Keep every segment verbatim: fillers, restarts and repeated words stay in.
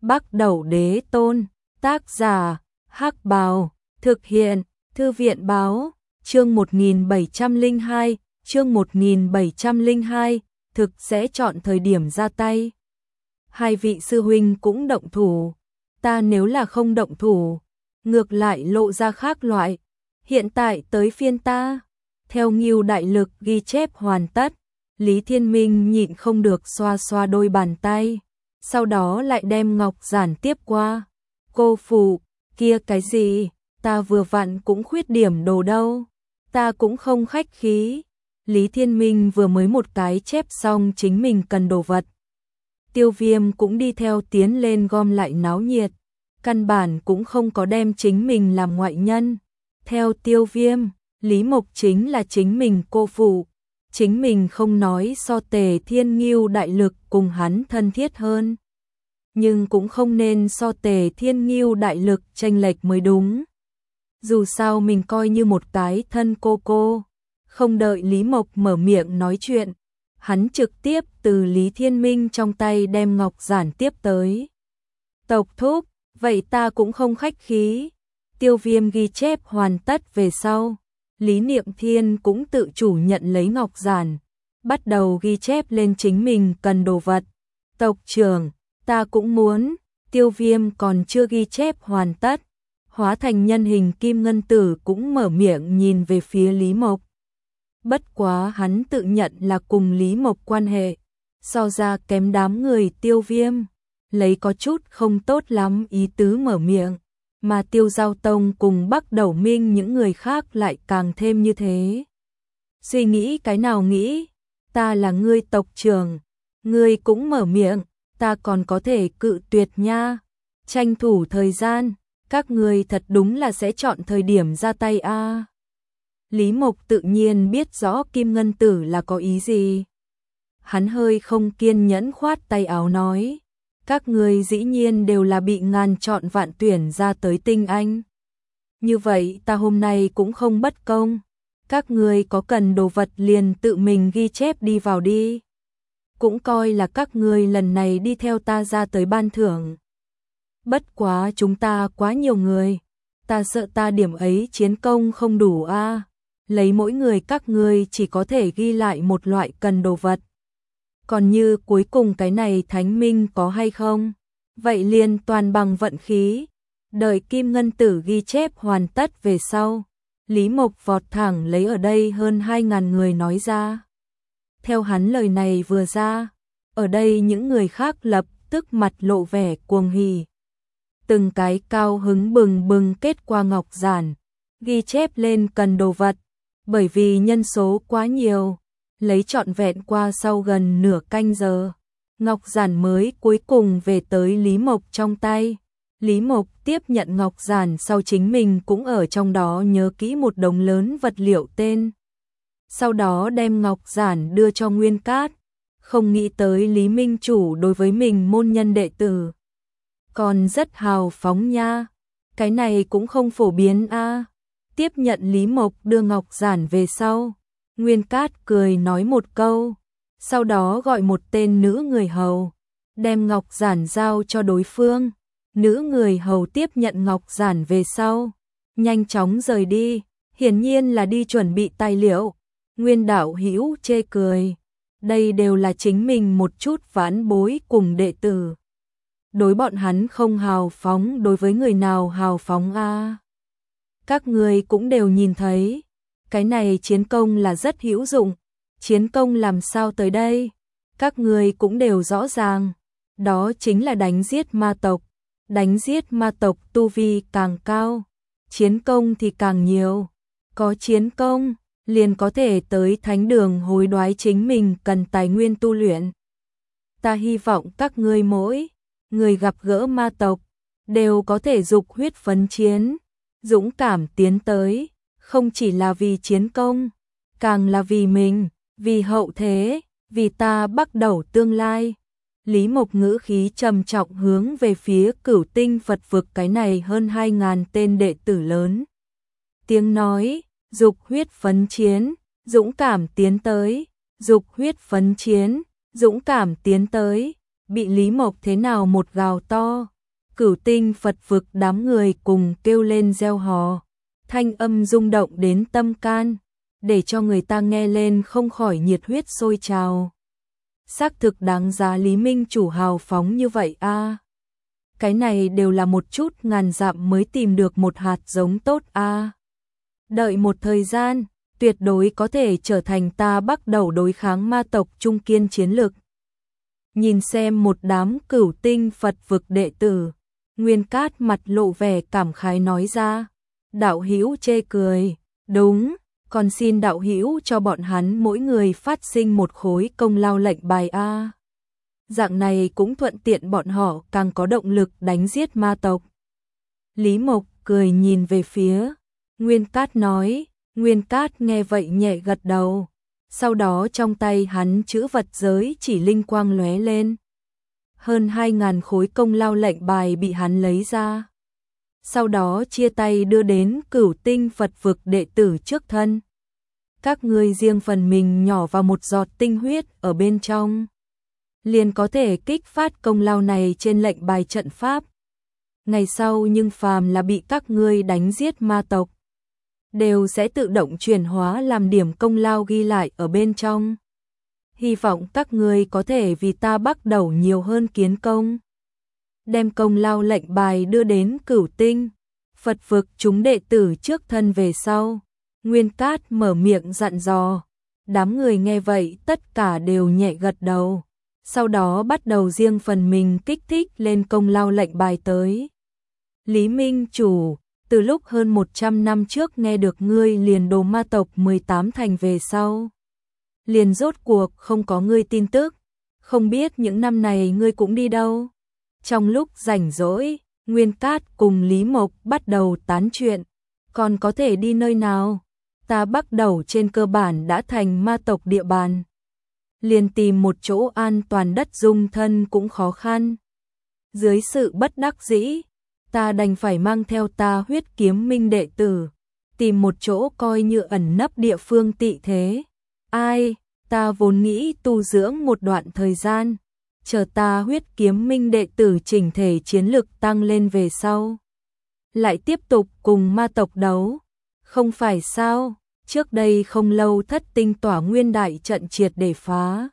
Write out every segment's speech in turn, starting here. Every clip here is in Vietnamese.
Bắc Đẩu Đế Tôn, tác giả, Hắc Bào, thực hiện, Thư viện Báo, chương một nghìn bảy trăm lẻ hai, chương một nghìn bảy trăm lẻ hai, thực sẽ chọn thời điểm ra tay. Hai vị sư huynh cũng động thủ, ta nếu là không động thủ, ngược lại lộ ra khác loại, hiện tại tới phiên ta. Theo Ngưu Đại Lực ghi chép hoàn tất, Lý Thiên Minh nhịn không được xoa xoa đôi bàn tay, sau đó lại đem ngọc giản tiếp qua. Cô phụ, kia cái gì, ta vừa vặn cũng khuyết điểm đồ đâu, ta cũng không khách khí. Lý Thiên Minh vừa mới một cái chép xong chính mình cần đồ vật. Tiêu Viêm cũng đi theo tiến lên gom lại náo nhiệt, căn bản cũng không có đem chính mình làm ngoại nhân. Theo Tiêu Viêm, Lý Mộc chính là chính mình cô phụ, chính mình không nói so Tề Thiên Ngưu Đại Lực cùng hắn thân thiết hơn, nhưng cũng không nên so Tề Thiên Ngưu Đại Lực chênh lệch mới đúng. Dù sao mình coi như một cái thân cô cô. Không đợi Lý Mộc mở miệng nói chuyện, hắn trực tiếp từ Lý Thiên Minh trong tay đem ngọc giản tiếp tới. Tộc thúc, vậy ta cũng không khách khí. Tiêu Viêm ghi chép hoàn tất về sau, Lý Niệm Thiên cũng tự chủ nhận lấy ngọc giản, bắt đầu ghi chép lên chính mình cần đồ vật. Tộc trưởng, ta cũng muốn. Tiêu Viêm còn chưa ghi chép hoàn tất, hóa thành nhân hình Kim Ngân Tử cũng mở miệng nhìn về phía Lý Mộc. Bất quá hắn tự nhận là cùng Lý Mộc quan hệ so ra kém đám người Tiêu Viêm, lấy có chút không tốt lắm ý tứ mở miệng, mà Tiêu Giao Tông cùng Bắc Đẩu Minh những người khác lại càng thêm như thế. Suy nghĩ cái nào nghĩ, ta là ngươi tộc trưởng, ngươi cũng mở miệng, ta còn có thể cự tuyệt nha. Tranh thủ thời gian, các ngươi thật đúng là sẽ chọn thời điểm ra tay a. À. Lý Mộc tự nhiên biết rõ Kim Ngân Tử là có ý gì. Hắn hơi không kiên nhẫn khoát tay áo nói, các ngươi dĩ nhiên đều là bị ngàn chọn vạn tuyển ra tới tinh anh. Như vậy ta hôm nay cũng không bất công, các ngươi có cần đồ vật liền tự mình ghi chép đi vào đi. Cũng coi là các ngươi lần này đi theo ta ra tới ban thưởng. Bất quá chúng ta quá nhiều người, ta sợ ta điểm ấy chiến công không đủ a. À. Lấy mỗi người các ngươi chỉ có thể ghi lại một loại cần đồ vật. Còn như cuối cùng cái này Thánh Minh có hay không, vậy liền toàn bằng vận khí. Đợi Kim Ngân Tử ghi chép hoàn tất về sau, Lý Mộc vọt thẳng lấy ở đây hơn hai ngàn người nói ra. Theo hắn lời này vừa ra, ở đây những người khác lập tức mặt lộ vẻ cuồng hỉ. Từng cái cao hứng bừng bừng kết qua ngọc giản, ghi chép lên cần đồ vật. Bởi vì nhân số quá nhiều, lấy trọn vẹn qua sau gần nửa canh giờ, ngọc giản mới cuối cùng về tới Lý Mộc trong tay. Lý Mộc tiếp nhận ngọc giản sau chính mình cũng ở trong đó nhớ kỹ một đống lớn vật liệu tên. Sau đó đem ngọc giản đưa cho Nguyên Cát, không nghĩ tới Lý Minh Chủ đối với mình môn nhân đệ tử còn rất hào phóng nha, cái này cũng không phổ biến a. À. Tiếp nhận Lý Mộc đưa ngọc giản về sau, Nguyên Cát cười nói một câu, sau đó gọi một tên nữ người hầu, đem ngọc giản giao cho đối phương. Nữ người hầu tiếp nhận ngọc giản về sau, nhanh chóng rời đi, hiển nhiên là đi chuẩn bị tài liệu. Nguyên đạo hữu chê cười, đây đều là chính mình một chút vãn bối cùng đệ tử. Đối bọn hắn không hào phóng, đối với người nào hào phóng a? À. Các người cũng đều nhìn thấy, cái này chiến công là rất hữu dụng. Chiến công làm sao tới đây? Các người cũng đều rõ ràng, đó chính là đánh giết ma tộc. Đánh giết ma tộc tu vi càng cao, chiến công thì càng nhiều. Có chiến công, liền có thể tới thánh đường hối đoái chính mình cần tài nguyên tu luyện. Ta hy vọng các ngươi mỗi người gặp gỡ ma tộc đều có thể dục huyết phấn chiến, dũng cảm tiến tới, không chỉ là vì chiến công, càng là vì mình, vì hậu thế, vì ta Bắc Đẩu tương lai. Lý Mộc ngữ khí trầm trọng hướng về phía Cửu Tinh Phật vực cái này hơn hai ngàn tên đệ tử lớn. Tiếng nói, dục huyết phấn chiến, dũng cảm tiến tới, dục huyết phấn chiến, dũng cảm tiến tới. bị Lý Mộc thế nào một gào to. Cửu tinh Phật vực đám người cùng kêu lên reo hò, thanh âm rung động đến tâm can, để cho người ta nghe lên không khỏi nhiệt huyết sôi trào. Xác thực đáng giá Lý Minh chủ hào phóng như vậy a. À. Cái này đều là một chút ngàn dặm mới tìm được một hạt giống tốt a. À. Đợi một thời gian, tuyệt đối có thể trở thành ta bắt đầu đối kháng ma tộc trung kiên chiến lực. Nhìn xem một đám cửu tinh Phật vực đệ tử, Nguyên Cát mặt lộ vẻ cảm khái nói ra. Đạo hữu chê cười, đúng, còn xin đạo hữu cho bọn hắn mỗi người phát sinh một khối công lao lệnh bài a. Dạng này cũng thuận tiện bọn họ càng có động lực đánh giết ma tộc. Lý Mộc cười nhìn về phía Nguyên Cát nói. Nguyên Cát nghe vậy nhẹ gật đầu. Sau đó trong tay hắn chữ vật giới chỉ linh quang lóe lên. Hơn hai ngàn khối công lao lệnh bài bị hắn lấy ra. Sau đó chia tay đưa đến cửu tinh Phật vực đệ tử trước thân. Các ngươi riêng phần mình nhỏ vào một giọt tinh huyết ở bên trong, liền có thể kích phát công lao này trên lệnh bài trận pháp. Ngày sau nhưng phàm là bị các ngươi đánh giết ma tộc, đều sẽ tự động chuyển hóa làm điểm công lao ghi lại ở bên trong. Hy vọng các ngươi có thể vì ta bắt đầu nhiều hơn kiến công. Đem công lao lệnh bài đưa đến cửu tinh Phật vực chúng đệ tử trước thân về sau, Nguyên Cát mở miệng dặn dò. Đám người nghe vậy tất cả đều nhẹ gật đầu, sau đó bắt đầu riêng phần mình kích thích lên công lao lệnh bài tới. Lý Minh chủ, từ lúc hơn một trăm năm trước nghe được ngươi liền đồ ma tộc mười tám thành về sau, liền rốt cuộc không có ngươi tin tức, không biết những năm này ngươi cũng đi đâu. Trong lúc rảnh rỗi, Nguyên Cát cùng Lý Mộc bắt đầu tán chuyện, còn có thể đi nơi nào? Ta bắt đầu trên cơ bản đã thành ma tộc địa bàn, liền tìm một chỗ an toàn đất dung thân cũng khó khăn. Dưới sự bất đắc dĩ, ta đành phải mang theo ta huyết kiếm minh đệ tử, tìm một chỗ coi như ẩn nấp địa phương tị thế. Ai, ta vốn nghĩ tu dưỡng một đoạn thời gian, chờ ta huyết kiếm minh đệ tử chỉnh thể chiến lực tăng lên về sau, lại tiếp tục cùng ma tộc đấu. Không phải sao, trước đây không lâu thất tinh tỏa nguyên đại trận triệt để phá,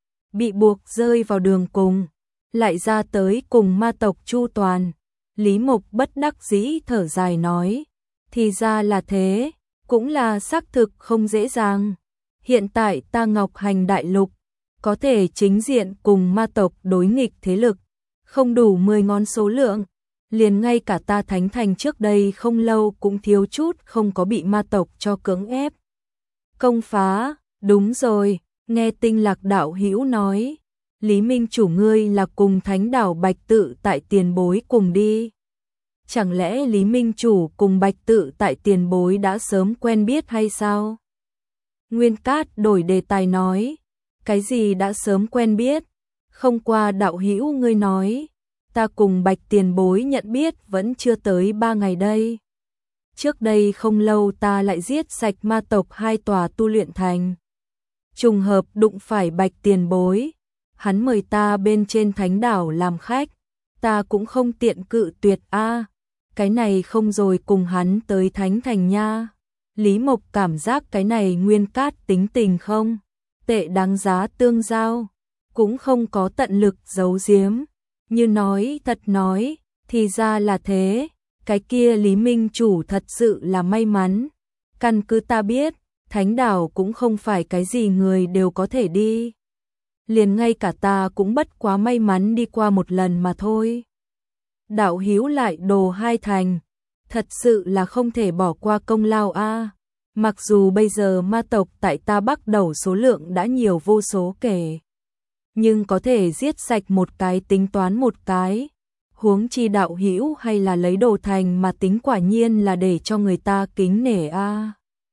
bị buộc rơi vào đường cùng, lại ra tới cùng ma tộc chu toàn. Lý Mộc bất đắc dĩ thở dài nói, thì ra là thế, cũng là xác thực không dễ dàng. Hiện tại ta Ngọc Hành đại lục, có thể chính diện cùng ma tộc đối nghịch thế lực, không đủ mười ngón số lượng, liền ngay cả ta Thánh Thành trước đây không lâu cũng thiếu chút không có bị ma tộc cho cưỡng ép công phá. Đúng rồi, nghe Tinh Lạc đạo hữu nói, Lý Minh chủ ngươi là cùng Thánh đảo Bạch Tự tại tiền bối cùng đi. Chẳng lẽ Lý Minh chủ cùng Bạch Tự tại tiền bối đã sớm quen biết hay sao? Nguyên Cát đổi đề tài nói, cái gì đã sớm quen biết? Không qua đạo hữu ngươi nói, ta cùng Bạch tiền bối nhận biết vẫn chưa tới ba ngày đây. Trước đây không lâu ta lại giết sạch ma tộc hai tòa tu luyện thành. Trùng hợp đụng phải Bạch tiền bối, hắn mời ta bên trên Thánh đảo làm khách, ta cũng không tiện cự tuyệt a. Cái này không rồi cùng hắn tới Thánh Thành nha. Lý Mộc cảm giác cái này Nguyên Cát tính tình không tệ, đáng giá tương giao, cũng không có tận lực giấu giếm, như nói thật nói, thì ra là thế, cái kia Lý Minh chủ thật sự là may mắn. Căn cứ ta biết, Thánh đảo cũng không phải cái gì người đều có thể đi, liền ngay cả ta cũng bất quá may mắn đi qua một lần mà thôi. Đạo hữu lại đồ hai thành, thật sự là không thể bỏ qua công lao a. Mặc dù bây giờ ma tộc tại ta Bắc đầu số lượng đã nhiều vô số kể, nhưng có thể giết sạch một cái tính toán một cái, huống chi đạo hữu hay là lấy đồ thành mà tính, quả nhiên là để cho người ta kính nể a.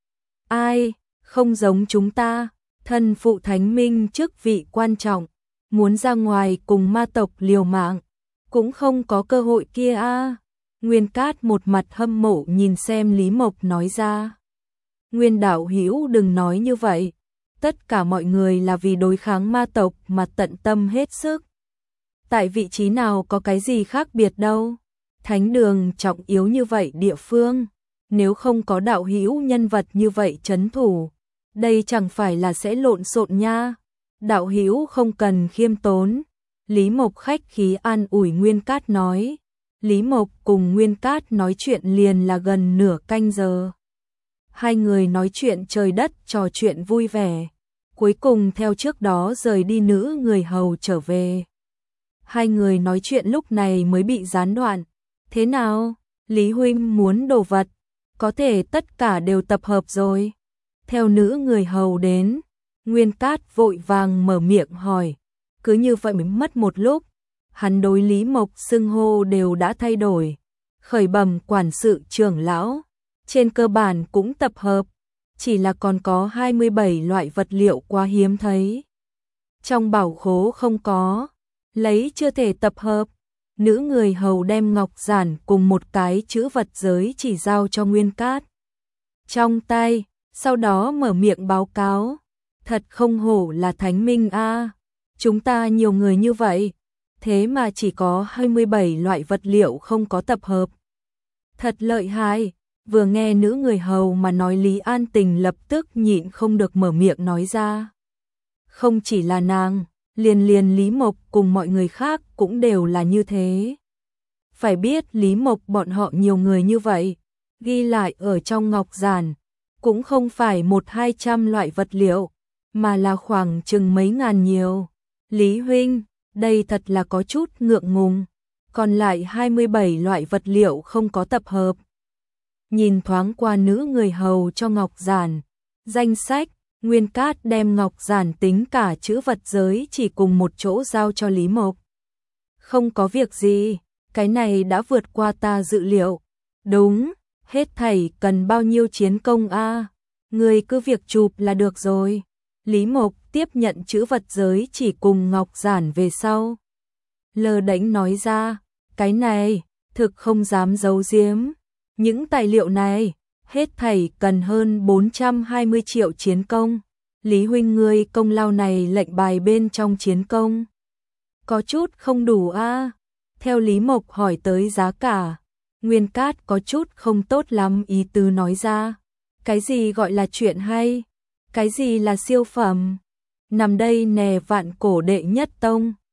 Ai, không giống chúng ta, thân phụ thánh minh chức vị quan trọng, muốn ra ngoài cùng ma tộc liều mạng, cũng không có cơ hội kia a. Nguyên Cát một mặt hâm mộ nhìn xem Lý Mộc nói ra. Nguyên đạo hữu đừng nói như vậy, tất cả mọi người là vì đối kháng ma tộc mà tận tâm hết sức. Tại vị trí nào có cái gì khác biệt đâu. Thánh đường trọng yếu như vậy địa phương, nếu không có đạo hữu nhân vật như vậy trấn thủ, đây chẳng phải là sẽ lộn xộn nha. Đạo hữu không cần khiêm tốn. Lý Mộc khách khí an ủi Nguyên Cát nói. Lý Mộc cùng Nguyên Cát nói chuyện liền là gần nửa canh giờ. Hai người nói chuyện trời đất, trò chuyện vui vẻ. Cuối cùng theo trước đó rời đi, nữ người hầu trở về. Hai người nói chuyện lúc này mới bị gián đoạn. Thế nào? Lý huynh muốn đồ vật, có thể tất cả đều tập hợp rồi. Theo nữ người hầu đến, Nguyên Cát vội vàng mở miệng hỏi. Cứ như vậy mới mất một lúc, hắn đối Lý Mộc xưng hô đều đã thay đổi. Khởi bẩm quản sự trưởng lão, trên cơ bản cũng tập hợp, chỉ là còn có hai mươi bảy loại vật liệu quá hiếm thấy. Trong bảo khố không có, lấy chưa thể tập hợp. Nữ người hầu đem ngọc giản cùng một cái chữ vật giới chỉ giao cho Nguyên Cát trong tay, sau đó mở miệng báo cáo. Thật không hổ là thánh minh a, chúng ta nhiều người như vậy, thế mà chỉ có hai mươi bảy loại vật liệu không có tập hợp. Thật lợi hại. Vừa nghe nữ người hầu mà nói, Lý An Tình lập tức nhịn không được mở miệng nói ra. Không chỉ là nàng, liền liền Lý Mộc cùng mọi người khác cũng đều là như thế. Phải biết Lý Mộc bọn họ nhiều người như vậy, ghi lại ở trong ngọc giản, cũng không phải một hai trăm loại vật liệu, mà là khoảng chừng mấy ngàn nhiều. Lý huynh, đây thật là có chút ngượng ngùng, còn lại hai mươi bảy loại vật liệu không có tập hợp. Nhìn thoáng qua nữ người hầu cho ngọc giản, danh sách, Nguyên Cát đem ngọc giản tính cả chữ vật giới chỉ cùng một chỗ giao cho Lý Mộc. Không có việc gì, cái này đã vượt qua ta dự liệu. Đúng, hết thảy cần bao nhiêu chiến công a? Người cứ việc chụp là được rồi. Lý Mộc tiếp nhận chữ vật giới chỉ cùng ngọc giản về sau. Lơ đễnh nói ra, cái này, thực không dám giấu giếm. Những tài liệu này, hết thảy cần hơn bốn trăm hai mươi triệu chiến công. Lý huynh ngươi công lao này lệnh bài bên trong chiến công. Có chút không đủ a. Theo Lý Mộc hỏi tới giá cả, Nguyên Cát có chút không tốt lắm ý tứ nói ra. Cái gì gọi là chuyện hay? Cái gì là siêu phẩm? Nằm đây nè vạn cổ đệ nhất tông.